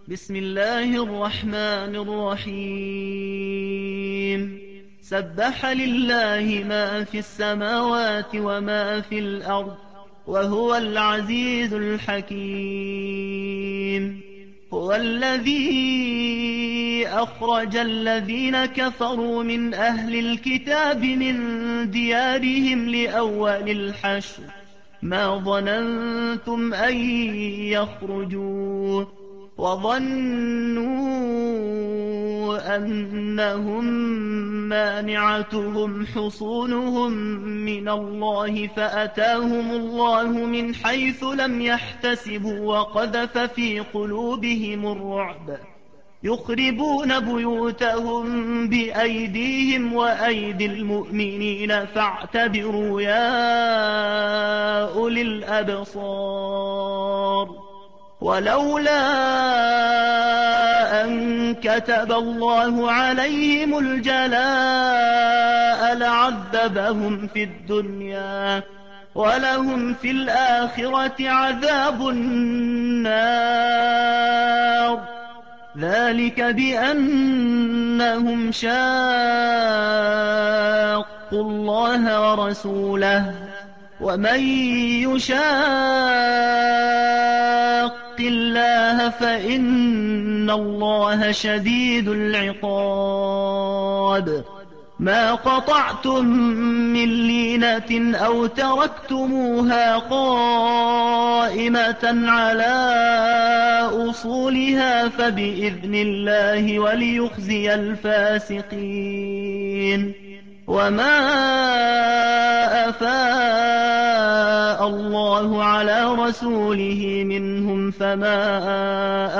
بسم الله الرحمن الرحيم سبح لله ما في السماوات وما في الأرض وهو العزيز الحكيم هو الذي أخرج الذين كفروا من أهل الكتاب من ديارهم لأول الحشر ما ظننتم أن يخرجوا وظنوا أنهم مانعتهم حصونهم من الله فأتاهم الله من حيث لم يحتسبوا وقذف في قلوبهم الرعب يخربون بيوتهم بأيديهم وأيدي المؤمنين فاعتبروا يا أولي الأبصار ولولا أن كتب الله عليهم الجلاء لعذبهم في الدنيا ولهم في الآخرة عذاب النار ذلك بأنهم شاقوا الله ورسوله ومن يشاق الله فإن الله شديد العقاب ما قطعتم من لينة أو تركتموها قائمة على أصولها فبإذن الله وليخزي الفاسقين وما أفاء الله على رسوله منهم فما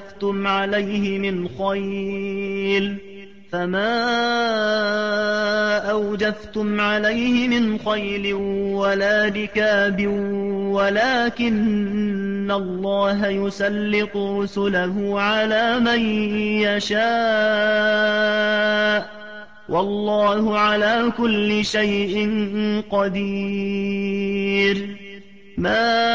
أوجفتم عليه من خيل ولا ركاب ولكن الله يسلط رسله على من يشاء والله على كل شيء قدير ما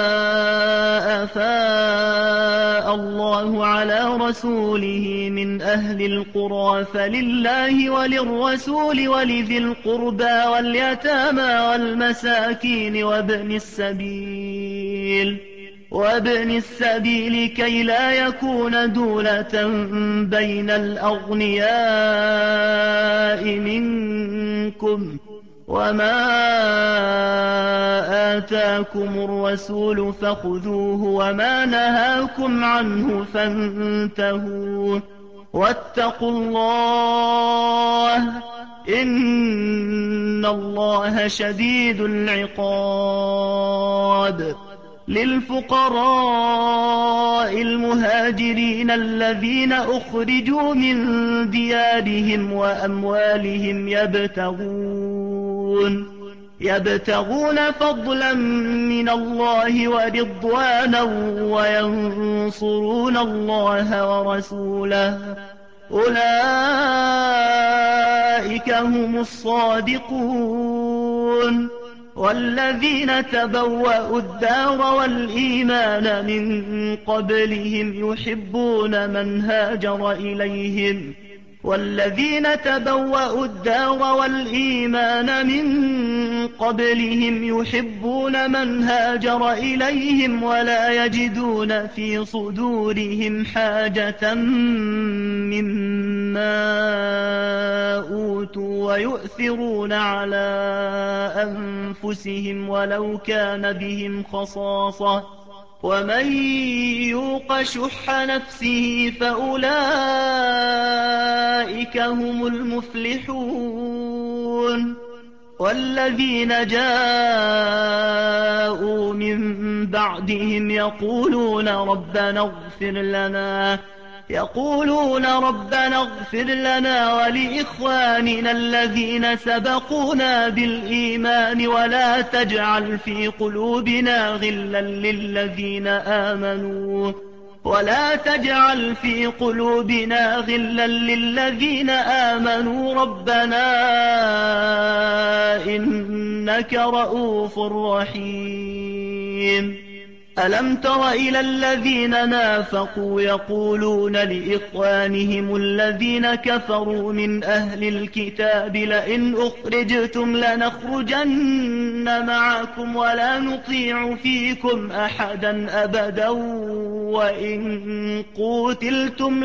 أفاء الله على رسوله من أهل القرى فلله وللرسول ولذي القربى واليتامى والمساكين وابن السبيل كي لا يكون دولة بين الأغنياء منكم وما آتاكم الرسول فخذوه وما نهاكم عنه فانتهوا واتقوا الله إن الله شديد العقاب للفقراء المهاجرين الذين أخرجوا من ديارهم وأموالهم يبتغون فضلا من الله ورضوانا وينصرون الله ورسوله أولئك هم الصادقون والذين تبوأوا الدار والإيمان من قبلهم يحبون من هاجر إليهم ولا يجدون في صدورهم حاجة مما أوتوا ويؤثرون على أنفسهم ولو كان بهم خصاصة ومن يوق شح نفسه فأولئك هم المفلحون والذين جاءوا من بعدهم يقولون ربنا اغفر لنا ولإخواننا الذين سبقونا بالإيمان ولا تجعل في قلوبنا غلا للذين آمنوا ربنا إنك رءوف رحيم ألم تر إلى الذين نافقوا يقولون لإخوانهم الذين كفروا من أهل الكتاب لئن أخرجتم لنخرجن معكم ولا نطيع فيكم أحدا أبدا وإن قوتلتم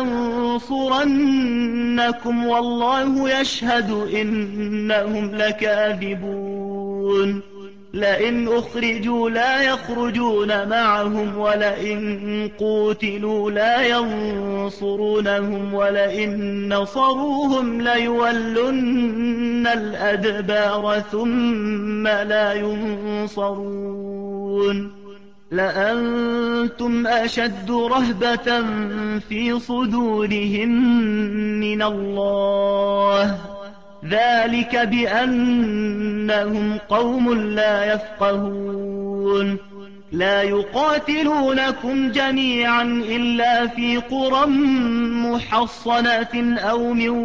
لننصرنكم والله يشهد إنهم لكاذبون لئن أخرجوا لا يخرجون معهم ولئن قوتلوا لا ينصرونهم ولئن نصروهم ليولن الأدبار ثم لا ينصرون لأنتم أشد رهبة في صدورهم من الله ذلك بأنهم قوم لا يفقهون لا يقاتلونكم جميعا إلا في قرى محصنة أو من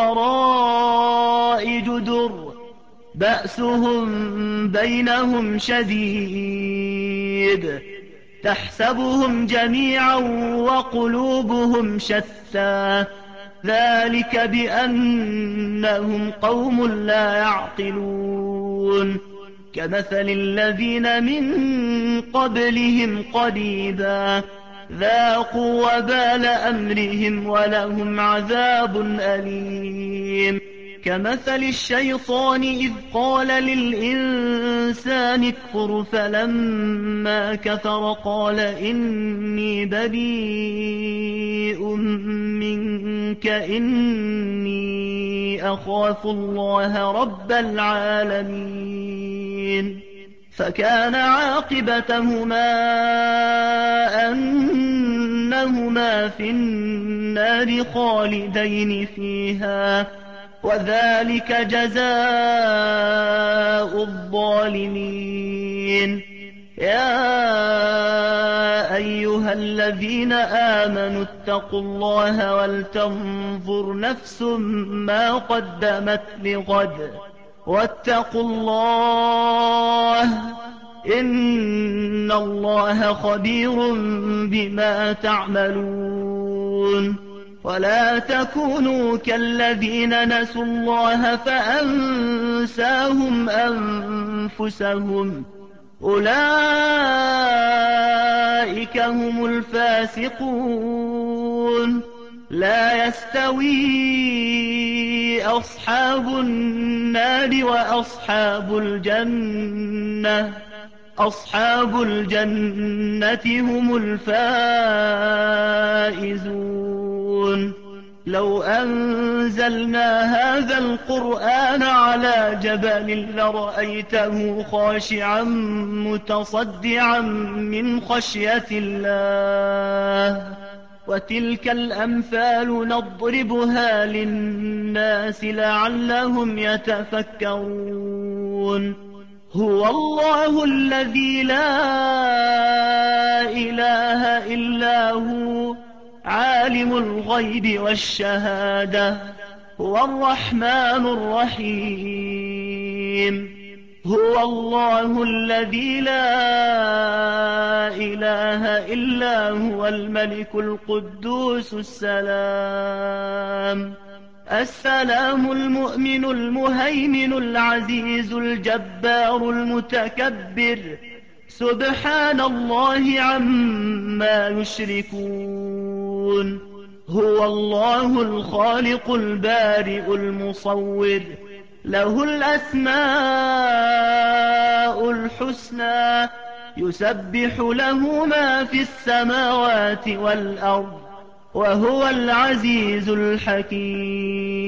وراء جدر بأسهم بينهم شديد تحسبهم جميعا وقلوبهم شتى ذلك بأنهم قوم لا يعقلون كمثل الذين من قبلهم قريبا ذاقوا وبال أمرهم ولهم عذاب أليم كمثل الشيطان إذ قال للإنسان اكفر فلما كفر قال إني بريء منك إني أخاف الله رب العالمين فكان عاقبتهما أنهما في النار خالدين فيها وذلك جزاء الظالمين يا أيها الذين آمنوا اتقوا الله ولتنظر نفس ما قدمت لغد واتقوا الله إن الله خبير بما تعملون ولا تكونوا كالذين نسوا الله فأنساهم أنفسهم أولئك هم الفاسقون لا يستوي أصحاب النار وأصحاب الجنة أصحاب الجنة هم الفائزون لو أنزلنا هذا القرآن على جبل لرأيته خاشعا متصدعا من خشية الله وتلك الأمثال نضربها للناس لعلهم يتفكرون هو الله الذي لا إله إلا هو عالم الغيب والشهادة هو الرحمن الرحيم هو الله الذي لا إله إلا هو الملك القدوس السلام المؤمن المهيمن العزيز الجبار المتكبر سبحان الله عما يشركون هو الله الخالق البارئ المصور له الأسماء الحسنى يسبح له ما في السماوات والأرض وهو العزيز الحكيم